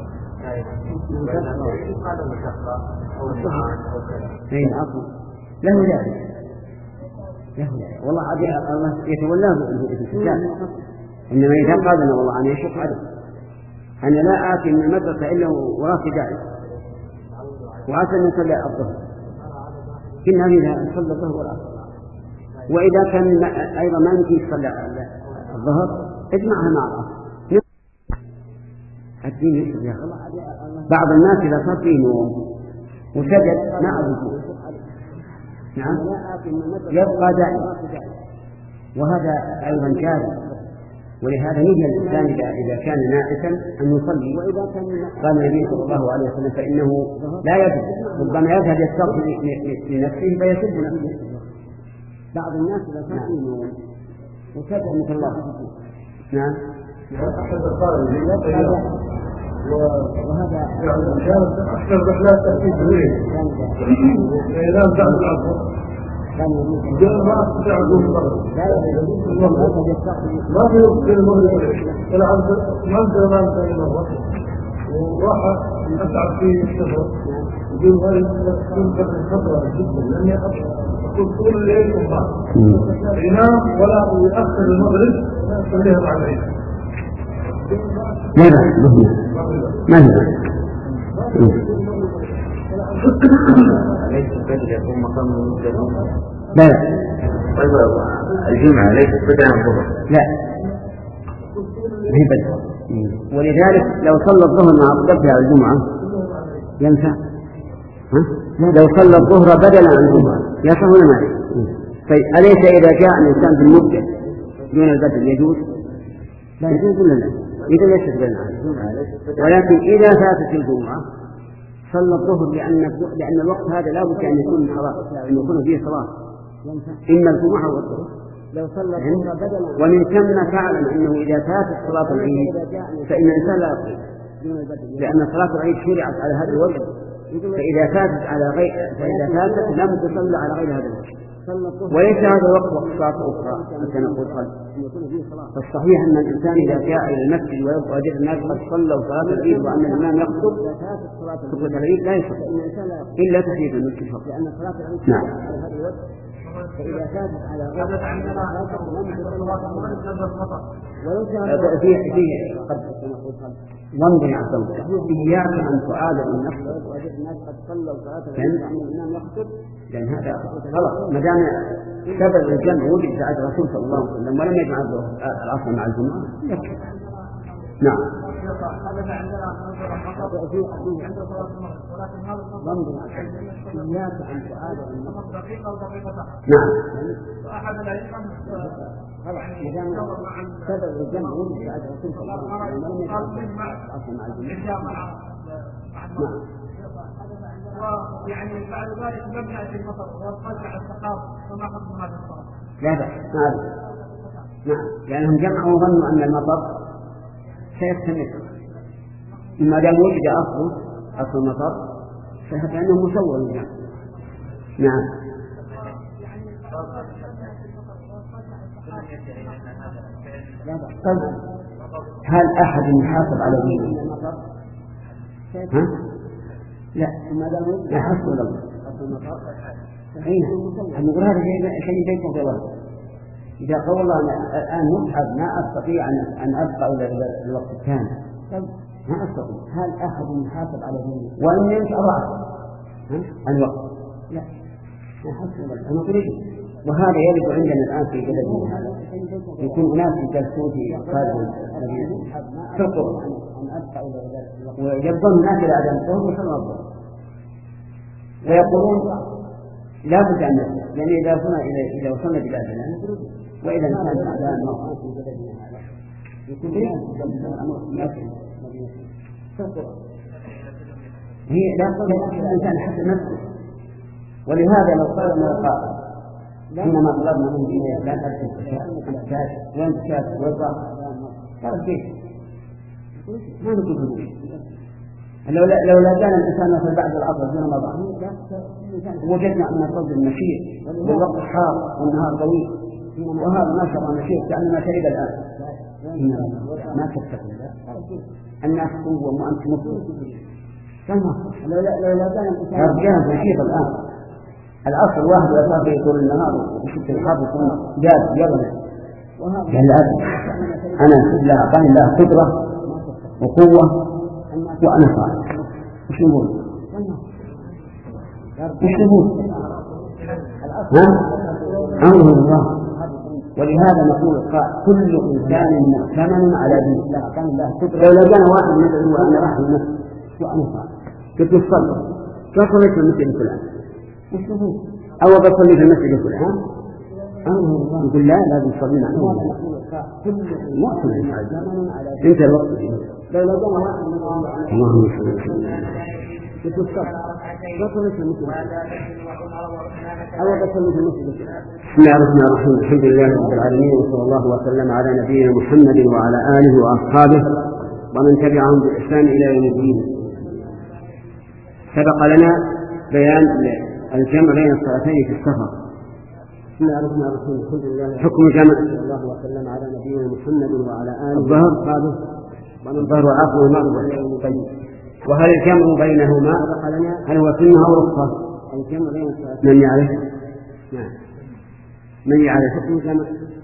Speaker 2: دائما هذا مشقة أو نعم أو كذا.
Speaker 1: أي العصر له ذلك له ذلك والله عاد الله يتولاه بالإنسان. إنما إذا قال أنا والله أنا يشق عليه أنا لا آتي من المدرسة إلا وراسي داعي وعسى أن يصلي الظهر كنا إذا صلى الظهر والعصر. وإذا كان أيضا ما يمكن يصلي الظهر اجمعها مع العصر. الدين يسر يا أخي. بعض الناس إذا صار فيه نوم وسجد مع الوجود نعم يبقى دائما وهذا أيضا جائز. ولهذا نهي الإنسان إذا كان ناعسا أن يصلي. قال النبي صلى الله عليه وسلم فإنه لا يجب ربما يذهب يستغفر لنفسه فيسب نفسه.
Speaker 3: بعض الناس إذا كان فيه نوم وسجد مثل الله
Speaker 1: نعم
Speaker 3: وهذا
Speaker 4: أكثر رحلات تأتي بالليل إذا بعد العصر جاء ما أستطيع أقول المغرب ما في وقت المغرب العصر ما أنزل ما أنزل المغرب وراح أتعب فيه السفر يقول هذه تكون خطرة جدا لأني أقول طول الليل والنهار ينام ولا يؤخر المغرب يصليها بعد العيد.
Speaker 1: لا لا ما هي
Speaker 2: ليس بدل يكون مقام المسلمين.
Speaker 1: لا لا
Speaker 2: طيب الجمعة ليست بدل الظهر.
Speaker 1: لا هي بدل. ولذلك لو صلى الظهر مع قبلها الجمعة ينفع. لو صلى الظهر بدلا عن الجمعة يصح ولا ما يصح؟ طيب أليس إذا جاء الإنسان في المدة دون البدل يجوز؟ لا يجوز ولا لا؟ إذا ليست بدلا. ولكن إذا فاتت الجمعة صلى الظهر لأن لأن الوقت هذا لا بد أن يكون صلاة أن يكون فيه صلاة إما الجمعة والظهر
Speaker 3: لو صلى الظهر بدلا.
Speaker 1: ومن ثم فعلم أنه إذا فاتت صلاة العيد فإن الإنسان لا يصلي لأن صلاة العيد شرعت على هذا الوجه فإذا فاتت على غير فإذا فاتت لم تصلى على غير هذا الوجه وليس هذا الوقت وقت صلاة أخرى حتى نقول خلف. فالصحيح أن الإنسان إذا جاء إلى المسجد ووجد الناس قد صلوا صلاة العيد وأن الإمام يخطب خطبة العيد لا يصلي إلا تحية المسجد فقط.
Speaker 3: لأن صلاة العيد
Speaker 1: نعم.
Speaker 3: على هذا الوجه فإذا فاتت على غير ولو كان
Speaker 1: فيه فيه قد وانظر يا عبد إياك أن تعاد من نفسك
Speaker 3: وجد الناس قد صلوا صلاة العيد وأن الإمام يخطب
Speaker 1: لأن هذا غلط ما دام سبب الجمع وجد بعد الرسول صلى الله عليه وسلم ولم يجمع العصر مع الجمعة يكفي. نعم.
Speaker 3: إياك أن تعاد من نفسك.
Speaker 1: نعم.
Speaker 4: أحد الأئمة
Speaker 1: خلاص سبب الجمع وجد بعد رسول الله صلى الله عليه وسلم أصل مع الجمع.
Speaker 3: يعني بعد ذلك مبنى في المطر والقزع السحاب وما قبل هذا الصلاة.
Speaker 1: لا بأس ما نعم لأنهم جمعوا وظنوا أن المطر سيستمر ما دام وجد أصل أصل المطر فكأنه مسوى للجمع. نعم. طيب هل أحد يحاسب على ذلك المطر؟ ها؟ لا ما دام لا حسب ولا أصل المطر. أين؟ نقول هذا شيء بينكم في الله. إذا قول الله الآن مصعب ما أستطيع أن أبقى إلى الوقت الثاني ما أستطيع. هل أحد يحاسب على ذلك؟ وإن يمشي أضعف الوقت؟ لا لا حسب ولا أنا أقول وهذا يرد عندنا الآن في بلدنا هذا يكون أناس يجلسون في خارج المدينة في القرى ويبدون الناس إلى عدم الظهر وصلوا الظهر ويقولون لا بد أن نسمع لأن إذا وصلنا إلى إذا وصلنا بلادنا وإذا كان الآن موقع في بلدنا هذا يكون الأمر في القرى هي لا تقول الإنسان حتى نفسه. ولهذا لو قال ما قال إنما طلبنا من دينه لا تلبس الكاش وين الكاش وضع قال كيف ما نقول لو لا لو لا كان الإنسان مثل بعد العصر في رمضان وجدنا أن الرجل نشيط والوقت حار والنهار طويل وهذا ما شاء الله نشيط كأنما شرب الآن ما تستطيع الناس قوة وأنت مفروض لو لا لو لا كان الإنسان نشيط الآن الأصل واحد وأصاب يطول النهار وشفت الحرب يكون جاد يغنى قال الأب أنا لا أعطاني الله قدرة وقوة وأنا صالح وش نقول؟ وش نقول؟ ها؟ أمره الله. ولهذا نقول كل إنسان مؤتمن على دين الله أعطاني الله قدرة. لو كان واحد يدعو أن رحم نفسه وأنا صالح كنت تصلي تصلي في المسجد الفلاني أو بصلي في المسجد الفلاني يقول لا لازم تصلي معه مؤمن انت الوقت لو لو جمع اللهم صل وسلم بصلي في المسجد أو بصلي في المسجد. بسم الله الرحمن الرحيم الحمد لله رب العالمين وصلى الله وسلم على نبينا محمد وعلى آله وأصحابه ومن تبعهم بإحسان إلى يوم الدين. سبق لنا بيان الجمع بين الصلاتين في السفر. بسم الله الرحمن الرحيم الحمد لله حكم جمع صلى الله وسلم على نبينا محمد وعلى آله الظهر قاله ومن الظهر عقل المغرب طيب. وهل الجمع بينهما هل هو سنة أو رخصة؟ الجمع بين الصلاتين من يعرف؟ نعم من يعرف حكم جمع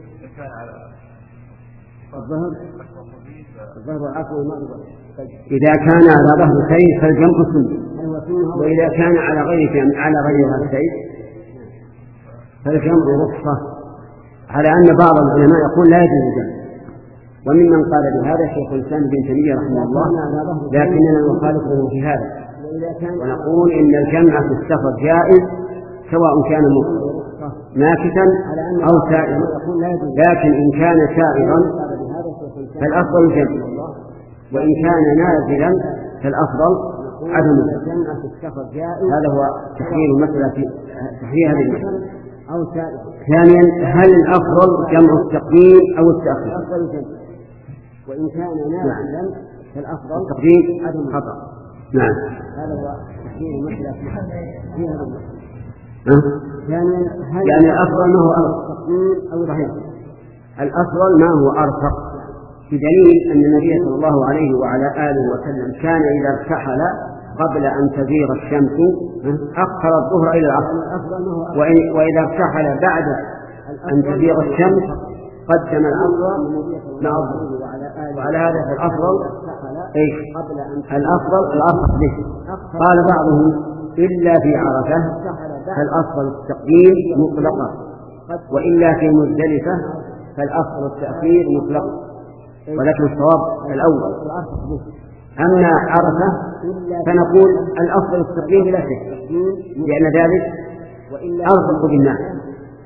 Speaker 1: الظهر الظهر عقل المغرب طيب. إذا كان على ظهر الخير فالجمع سنة وإذا كان على غير على غير هذا الشيء فالجمع رخصة على أن بعض العلماء يقول لا يجوز الجمع وممن قال بهذا شيخ الإسلام ابن تيمية رحمه الله لكننا نخالفه في هذا ونقول إن الجمع في السفر جائز سواء كان ماكثا أو سائرا لكن إن كان سائرا فالأفضل الجمع وإن كان نازلا فالأفضل عدم الجمع في السفر جائز. هذا هو تحرير المسألة في تحرير هذه المسألة. أو ثانيا هل الأفضل جمع التقديم أو التأخير؟ الأفضل الجمع وإن كان نازلا فالأفضل التقديم عدم خطأ. نعم هذا هو تحرير المسألة في هذه المسألة. ثانيا هل يعني الأفضل ما هو أرفق أو صحيح الأفضل ما هو أرفق بدليل أن النبي صلى الله عليه وعلى آله وسلم كان إذا ارتحل قبل أن تزيغ الشمس أخر الظهر إلى العصر وإذا ارتحل بعد أن تزيغ الشمس قدم العصر مع الظهر وعلى هذا الأفضل إيش الأفضل الأفضل به. قال بعضهم إلا في عرفة فالأفضل التقديم مطلقا وإلا في مزدلفة فالأفضل التأخير مطلقا ولكن الصواب الأول. أما عرفة فنقول الأفضل التقديم بلا شك لأن ذلك أرفق بالناس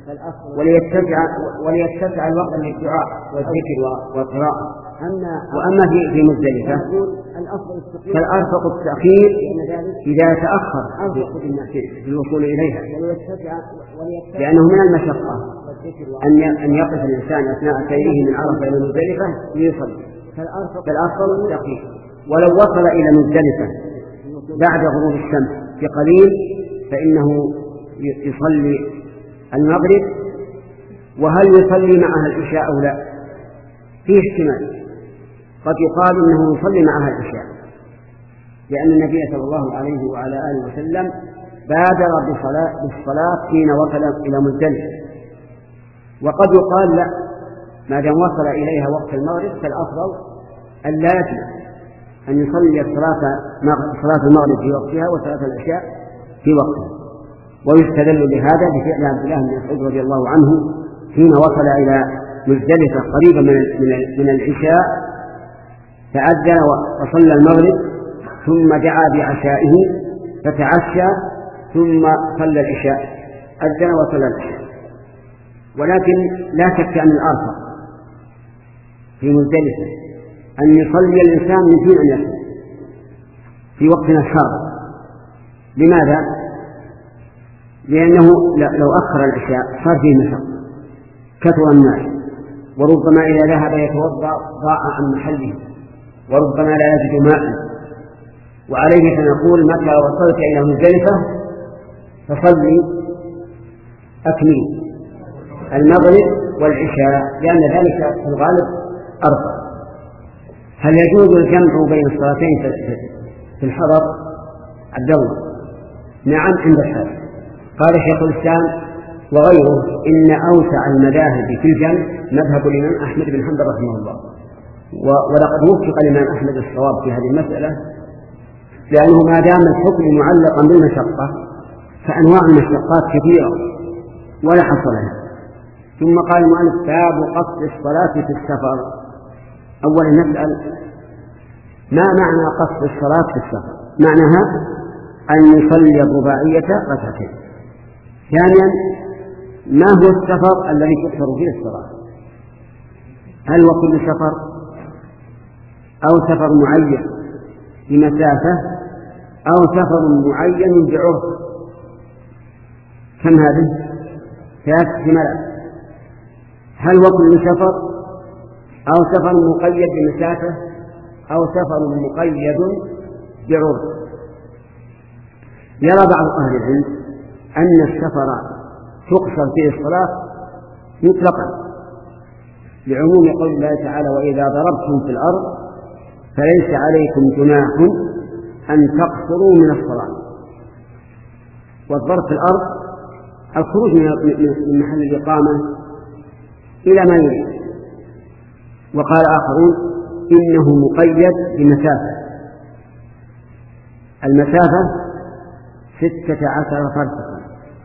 Speaker 1: وليتسع وليتسع الوقت للدعاء والذكر والقراءة. وأما في في مزدلفة فالأرفق التأخير إذا تأخر في الوصول إليها، لأنه من المشقة أن يقف الإنسان أثناء سيره من عرفة إلى مزدلفة ليصلي، فالأفضل التأخير. ولو وصل إلى مزدلفة بعد غروب الشمس بقليل فإنه يصلي المغرب. وهل يصلي معها العشاء أو لا؟ فيه احتمال، قد يقال إنه يصلي معها العشاء، لأن النبي صلى الله عليه وعلى آله وسلم بادر بالصلاة حين وصل إلى مزدلفة. وقد يقال لا، ما دام وصل إليها وقت المغرب فالأفضل أن لا يجلس، أن يصلي صلاة المغرب في وقتها وصلاة العشاء في وقتها. ويستدل بهذا بفعل عبد الله بن مسعود رضي الله عنه حين وصل إلى مزدلفة قريبا من العشاء فأذن وصلى المغرب ثم دعا بعشائه فتعشى ثم صلى العشاء، أذن وصلى العشاء. ولكن لا شك أن الأرفق في مزدلفة أن يصلي الإنسان من دون أن يصل في وقتنا الحاضر. لماذا؟ لأنه لو أخر العشاء صار فيه مشقة، كثر الناس، وربما إذا ذهب يتوضأ ضاع عن محله، وربما لا يجد ماء. وعليه فنقول متى وصلت إلى مزدلفة فصلي أكمل المغرب والعشاء، لأن ذلك في الغالب أرفع. هل يجوز الجمع بين الصلاتين في الحضر؟ عبد الله: نعم عند الحاجة. قال شيخ الإسلام وغيره إن أوسع المذاهب في الجمع مذهب الإمام أحمد بن حنبل رحمه الله، ولقد وفق الإمام أحمد الصواب في هذه المسألة، لأنه ما دام الحكم معلقا بالمشقة فأنواع المشقات كثيرة ولا حصر لها. ثم قال المؤلف: باب قصد الصلاة في السفر. أولا نسأل ما معنى قصد الصلاة في السفر؟ معناها أن يصلي الرباعية ركعتين. ثانيا ما هو السفر الذي تكثر فيه الصلاة؟ هل هو كل سفر أو سفر معين بمسافة أو سفر معين بعرض؟ كم هذه؟ ثلاث احتمالات. هل هو كل سفر أو سفر مقيد بمسافة أو سفر مقيد بعرض؟ يرى بعض أهل العلم أن السفر تقصر فيه الصلاة مطلقا لعموم قول الله تعالى: وإذا ضربتم في الأرض فليس عليكم جناح أن تقصروا من الصلاة. والضرب في الأرض الخروج من محل الإقامة إلى ما يريد. وقال آخرون إنه مقيد بمسافة، المسافة ستة عشر فرسخا،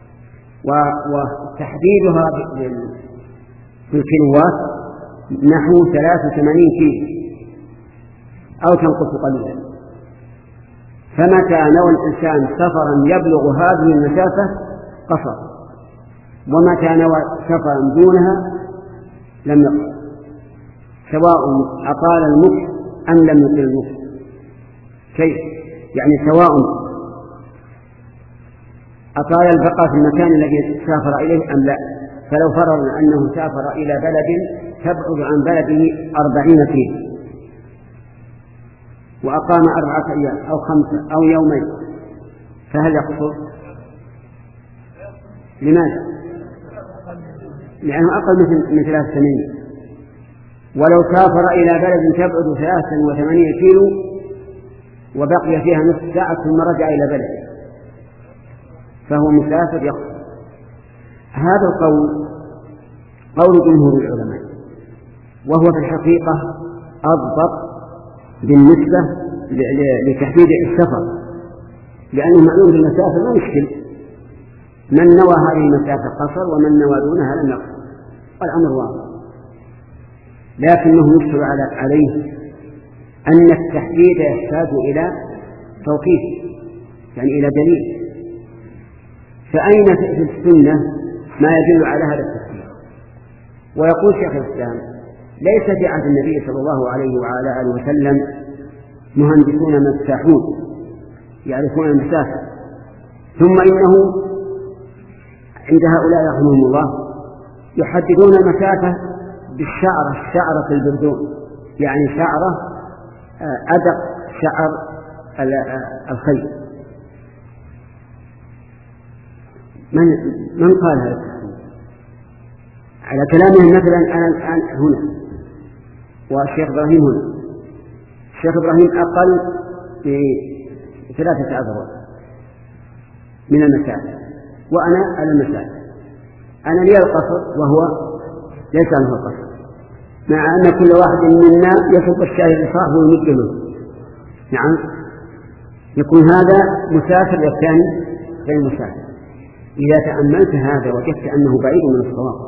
Speaker 1: وتحديدها بالكيلوات نحو ثلاثة وثمانين كيلو أو تنقص قليلا. فمتى نوى الإنسان سفرا يبلغ هذه المسافة قصر، ومتى نوى سفرا دونها لم يقصر، سواء أطال المكث أم لم يطل المكث. كيف؟ يعني سواء أطال البقاء في المكان الذي سافر إليه أم لا. فلو فرضنا أنه سافر إلى بلد تبعد عن بلده أربعين كيلو وأقام أربعة أيام أو خمسة أو يومين، فهل يقصر؟ لماذا؟ لأنه أقل من ثلاث سنين. ولو سافر إلى بلد تبعد ثلاثة وثمانين كيلو وبقي فيها نصف ساعة ثم رجع إلى بلده فهو مسافر يقصر. هذا القول قول جمهور العلماء، وهو في الحقيقة أضبط بالنسبة لتحديد السفر، لأنه معلوم بالمسافة لا يشكل، من نوى هذه المسافة قصر ومن نوى دونها لم يقصر، والأمر واضح. لكنه يشكل عليه أن التحديد يحتاج إلى توقيف، يعني إلى دليل. فأين في السنة ما يدل على هذا التفسير. ويقول شيخ الإسلام: ليس في عهد النبي صلى الله عليه وعلى آله وسلم مهندسون مفتاحون يعرفون المسافة، ثم إنه عند هؤلاء رحمهم الله يحددون المسافة بالشعرة، الشعرة البردون، يعني شعرة أدق شعر الخيل. من من قال هذا التحديد؟ على كلامهم مثلا أنا الآن هنا والشيخ إبراهيم هنا، الشيخ إبراهيم أقل بثلاثة أذرع من المسافة وأنا على المسافة، أنا لي القصر وهو ليس له القصر، مع أن كل واحد منا يصب الشاي لصاحبه ويمده. نعم، يكون هذا مسافر والثاني غير مسافر. إذا تأملت هذا وجدت أنه بعيد من الصواب،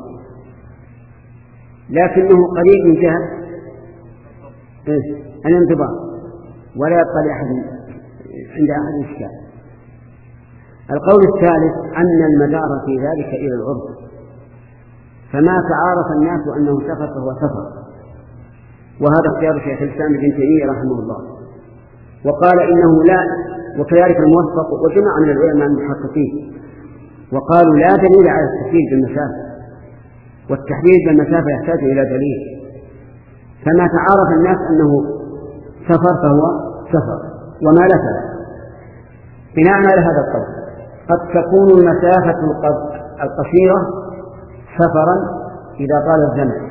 Speaker 1: لكنه قريب من جهة إيه؟ الانضباط، ولا يبقى لأحد عند أحد إشكال. القول الثالث أن المدار في ذلك إلى العرف، فما تعارف الناس أنه سفر فهو سفر، وهذا اختيار شيخ الإسلام ابن تيمية رحمه الله. وقال إنه لا، وكذلك الموفق وجماعة من العلماء المحققين، وقالوا لا دليل على التحديد بالمسافة، والتحديد بالمسافة يحتاج إلى دليل. فما تعارف الناس أنه سفر فهو سفر وما لفت. بناء على هذا القول قد تكون المسافة القصيرة سفرا إذا طال الزمن،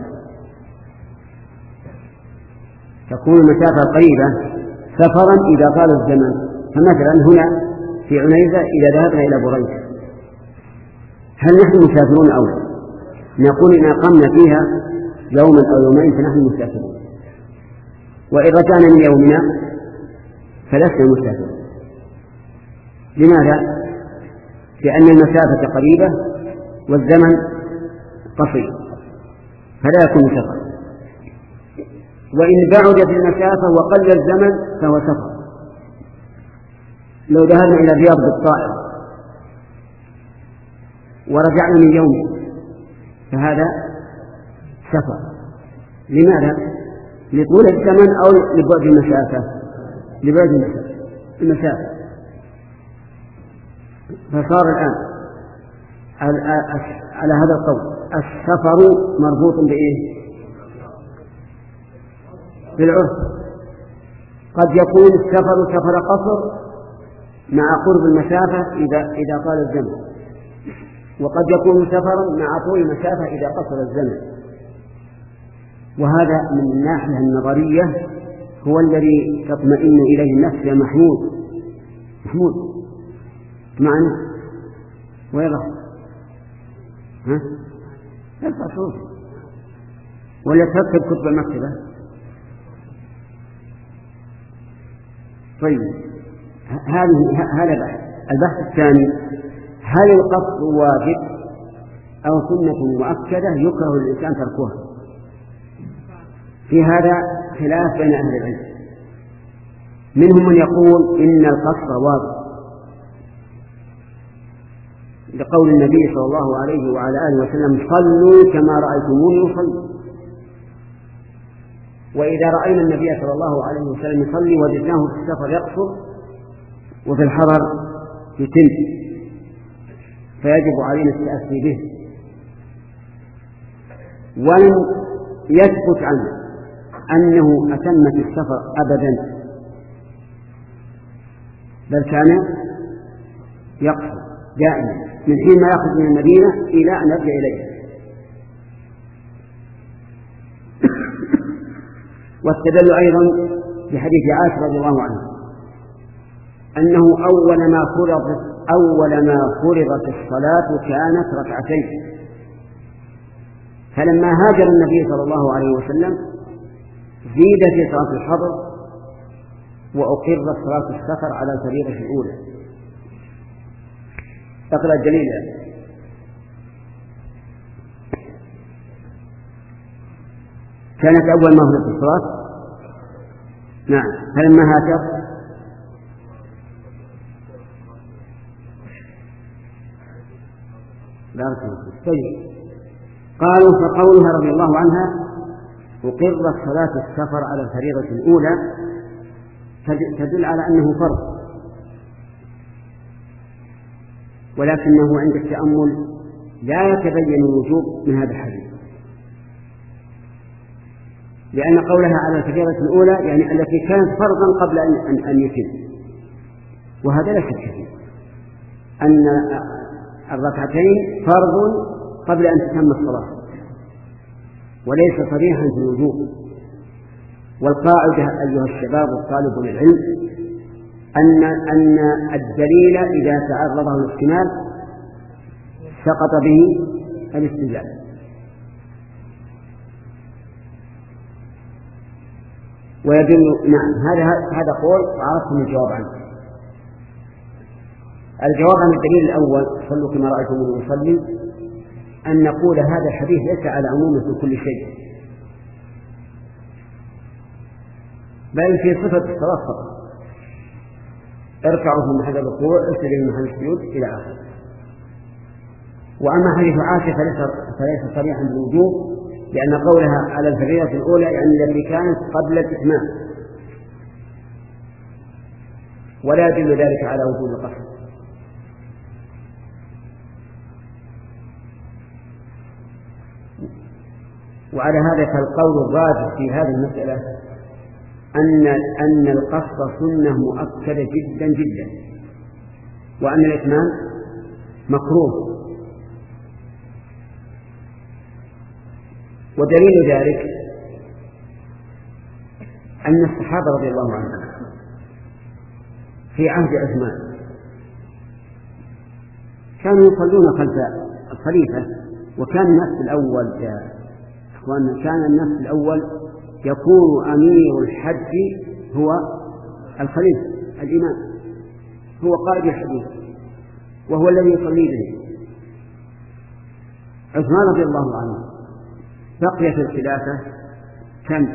Speaker 1: تكون المسافة القريبة سفرا إذا طال الزمن. فمثلا هنا في عنيزة إذا ذهبنا إلى بريدة، هل نحن مسافرون أو لا؟ نقول إن أقمنا فيها يوما أو يومين فنحن مسافرون، وإن رجعنا من يومنا فلسنا مسافرون. لماذا؟ لأن المسافة قريبة والزمن قصير، فلا يكون سفر. وإن بعدت المسافة وقل الزمن فهو سفر. لو ذهبنا إلى الرياض بالطائرة ورجعنا من يوم فهذا سفر. لماذا؟ لطول الزمن أو لبعد المسافة؟ لبعد المسافة. فصار الآن على هذا القول السفر مربوط بإيه؟ بالعرف. قد يكون السفر سفر قصر مع قرب المسافة إذا إذا طال الزمن، وقد يكون سفرا مع طول المسافة إذا قصر الزمن. وهذا من الناحية النظرية هو الذي تطمئن إليه النفس يا محمود. محمود معنا ويلا ها ارفع صوتك ولا تكتب كتب المكتبة. طيب هذه هذا بحث. البحث الثاني: هل القصر واجب أو سنة مؤكدة يكره للإنسان تركها؟ في هذا خلاف بين أهل العلم. منهم من يقول إن القصر واجب لقول النبي صلى الله عليه وعلى آله وسلم: صلوا كما رأيتموني أصلي. وإذا رأينا النبي صلى الله عليه وسلم يصلي وجدناه في السفر يقصر وفي الحضر يتم، فيجب علينا التأسي به. ولم يثبت عنه أنه أتم في السفر أبدا، بل كان يقصر دائما من حين ما يخرج من المدينة إلى أن يرجع إليها. واستدل أيضا بحديث عائشة رضي الله عنها أنه أول ما فرضت أول ما فرضت الصلاة كانت ركعتين، فلما هاجر النبي صلى الله عليه وسلم زيد في صلاة الحضر وأقرت صلاة السفر على الفريضة الأولى. اقرأ الدليل. كانت أول ما فرضت الصلاة نعم فلما هاجر بارك الله فيك. طيب، قالوا فقولها رضي الله عنها أقرت صلاة السفر على الفريضة الأولى تدل على أنه فرض، ولكنه عند التأمل لا يتبين الوجوب من هذا الحديث، لأن قولها على الفريضة الأولى يعني التي كانت فرضا قبل أن, أن يتم، وهذا لا شك فيه أن الركعتين فرض قبل أن تتم الصلاة وليس صريحا في الوجوب. والقاعدة أيها الشباب الطالب للعلم أن أن الدليل إذا تعرضه الاحتمال سقط به الاستدلال. ويدل نعم هذا هذا قول وعرفتم الجواب عنه. الجواب عن الدليل الأول صلوا كما رأيتم يصلي أن نقول هذا الحديث ليس على عمومه في كل شيء، بل في صفة الصلاة فقط. اركعوا في محل الركوع، اسجدوا في محل السجود إلى آخره. وأما حديث عائشة فليس فليس صريحا بالوجوب، لأن قولها على الفريضة الأولى يعني التي كانت قبل الإتمام، ولا يدل ذلك على وجوب القصر. وعلى هذا فالقول الراجح في هذه المسألة أن أن القصر سنة مؤكدة جدا جدا، وأن الإتمام مكروه. ودليل ذلك أن الصحابة رضي الله عنهم في عهد عثمان كانوا يصلون خلف الخليفة، وكان النص الأول يا إخواننا كان النص الأول يكون أمير الحج هو الخليفة الإمام، هو قائد الحديث وهو الذي يصلي به. عثمان رضي الله عنه بقي في الخلافة كم؟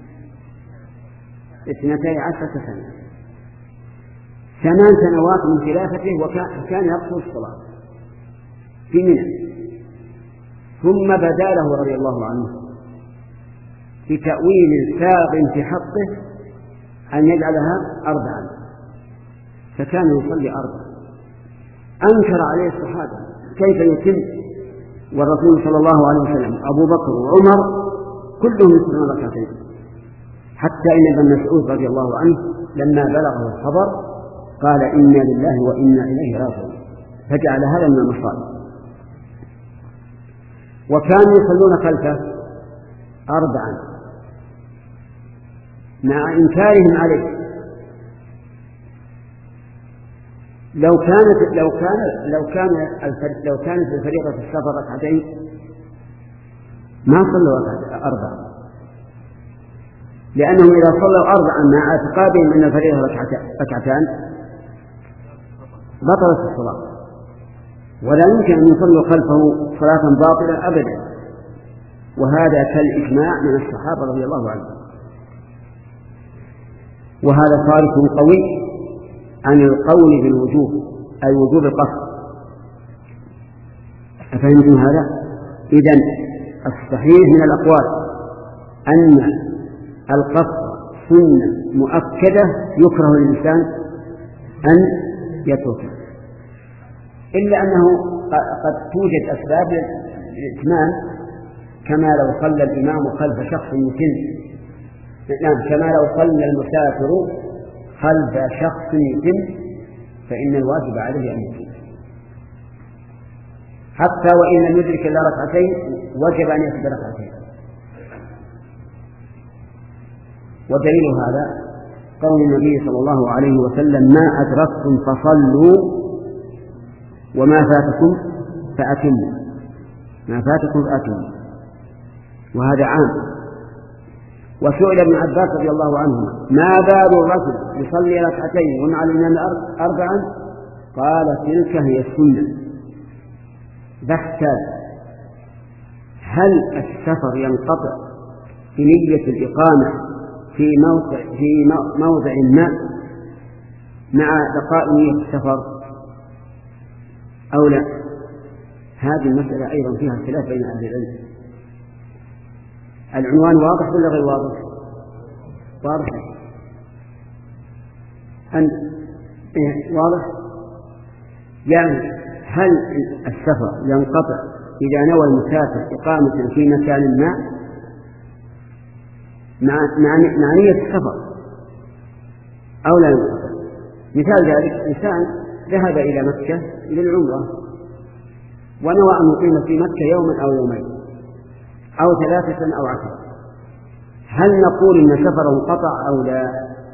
Speaker 1: اثنتي عشرة سنة، ثمان سنوات من خلافته وكان يقصر الصلاة في منى. ثم بدا له رضي الله عنه بتأويل ساغ في حقه أن يجعلها أربعا، فكان يصلي أربعا. أنكر عليه الصحابة كيف يتم، والرسول صلى الله عليه وسلم أبو بكر وعمر كلهم يصلون ركعتين، حتى إن ابن مسعود رضي الله عنه لما بلغه الخبر قال إنا لله وإنا إليه راجعون، فجعل هذا من المصائب. وكانوا يصلون خلفه أربعا مع إنكارهم عليه. لو كانت لو كان لو كان لو كانت الفريضة في السفر ركعتين ما صلوا أربعا، لأنهم إذا صلوا أربعا مع اعتقادهم أن الفريضة ركعتان بطلت الصلاة، ولا يمكن أن يصلوا خلفه صلاة باطلة أبدا. وهذا كالإجماع من الصحابة رضي الله عنهم. وهذا صارف قوي عن القول بالوجوب أي وجوب القصر. أفهمتم هذا؟ إذن الصحيح من الأقوال أن القصر سنة مؤكدة يكره للإنسان أن يتركه، إلا أنه قد توجد أسباب للإتمام، كما لو صلى الإمام خلف شخص يتم، نعم كما لو صلى المسافر خلف شخص يتم فإن الواجب عليه أن يتم، حتى وإن لم يدرك إلا ركعتين وجب أن يسجد ركعتين. ودليل هذا قول النبي صلى الله عليه وسلم ما أدركتم فصلوا وما فاتكم فأتموا، ما فاتكم فأتموا، وهذا عام. وسئل ابن عباس رضي الله عنهما ما بال الرجل يصلي ركعتين ومع الإمام أربعا؟ قال تلك هي السنة. بحثا هل السفر ينقطع بنية الإقامة في موضع في موضع ما مع بقاء نية السفر أو لا؟ هذه المسألة أيضا فيها خلاف بين أهل العلم. العنوان واضح ولا غير واضح؟ واضح. أن إيه واضح. يعني هل السفر ينقطع إذا نوى المسافر إقامة في مكان ما مع مع نية السفر أو لا ينقطع؟ مثال ذلك إنسان ذهب إلى مكة للعمرة ونوى أن يقيم في مكة يوما أو يومين أو ثلاثة أو عشرة، هل نقول إن سفره انقطع أو لا؟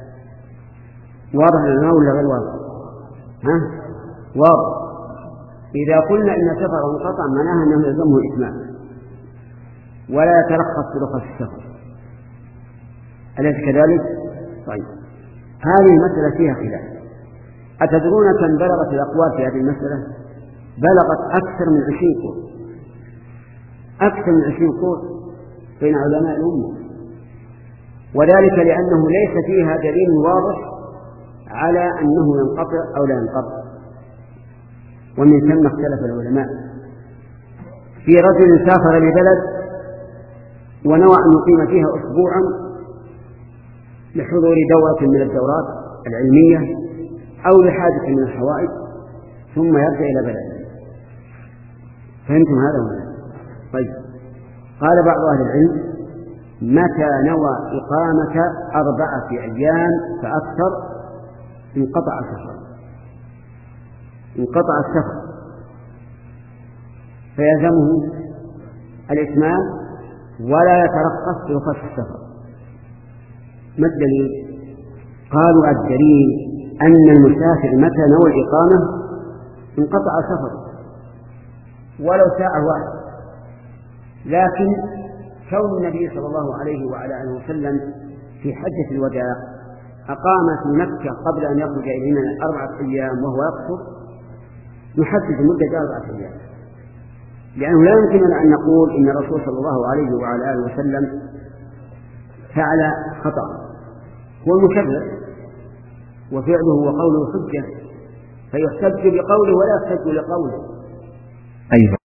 Speaker 1: واضح لنا ولا غير واضح؟ ها؟ واضح. إذا قلنا إن سفره انقطع معناها أنه يلزمه إتمام ولا يترخص برخص السفر، أليس كذلك؟ طيب، هذه المسألة فيها خلاف. أتدرون كم بلغت الأقوال في هذه المسألة؟ بلغت أكثر من عشرين قول، أكثر من عشرين قول بين علماء الأمة، وذلك لأنه ليس فيها دليل واضح على أنه ينقطع أو لا ينقطع. ومن ثم اختلف العلماء في رجل سافر لبلد ونوى أن يقيم فيها أسبوعا لحضور دورة من الدورات العلمية أو لحاجة من الحوائج ثم يرجع إلى بلده. فهمتم هذا ولا؟ طيب، قال بعض أهل العلم: متى نوى إقامة أربعة أيام فأكثر انقطع السفر، انقطع السفر فيلزمه الإتمام ولا يترخص في رخص السفر. ما الدليل؟ قالوا: الدليل أن المسافر متى نوى الإقامة انقطع السفر ولو ساعة واحدة، لكن كون النبي صلى الله عليه وعلى آله وسلم في حجة الوداع أقام في مكة قبل أن يخرج إلينا أربعة أيام وهو يقصر، نحدد مدة أربعة أيام، لأنه لا يمكننا أن نقول إن الرسول صلى الله عليه وعلى آله وسلم فعل خطأ. هو المشرع وفعله وقوله حجة، فيحتج بقوله ولا يحتج لقوله.
Speaker 5: أيضا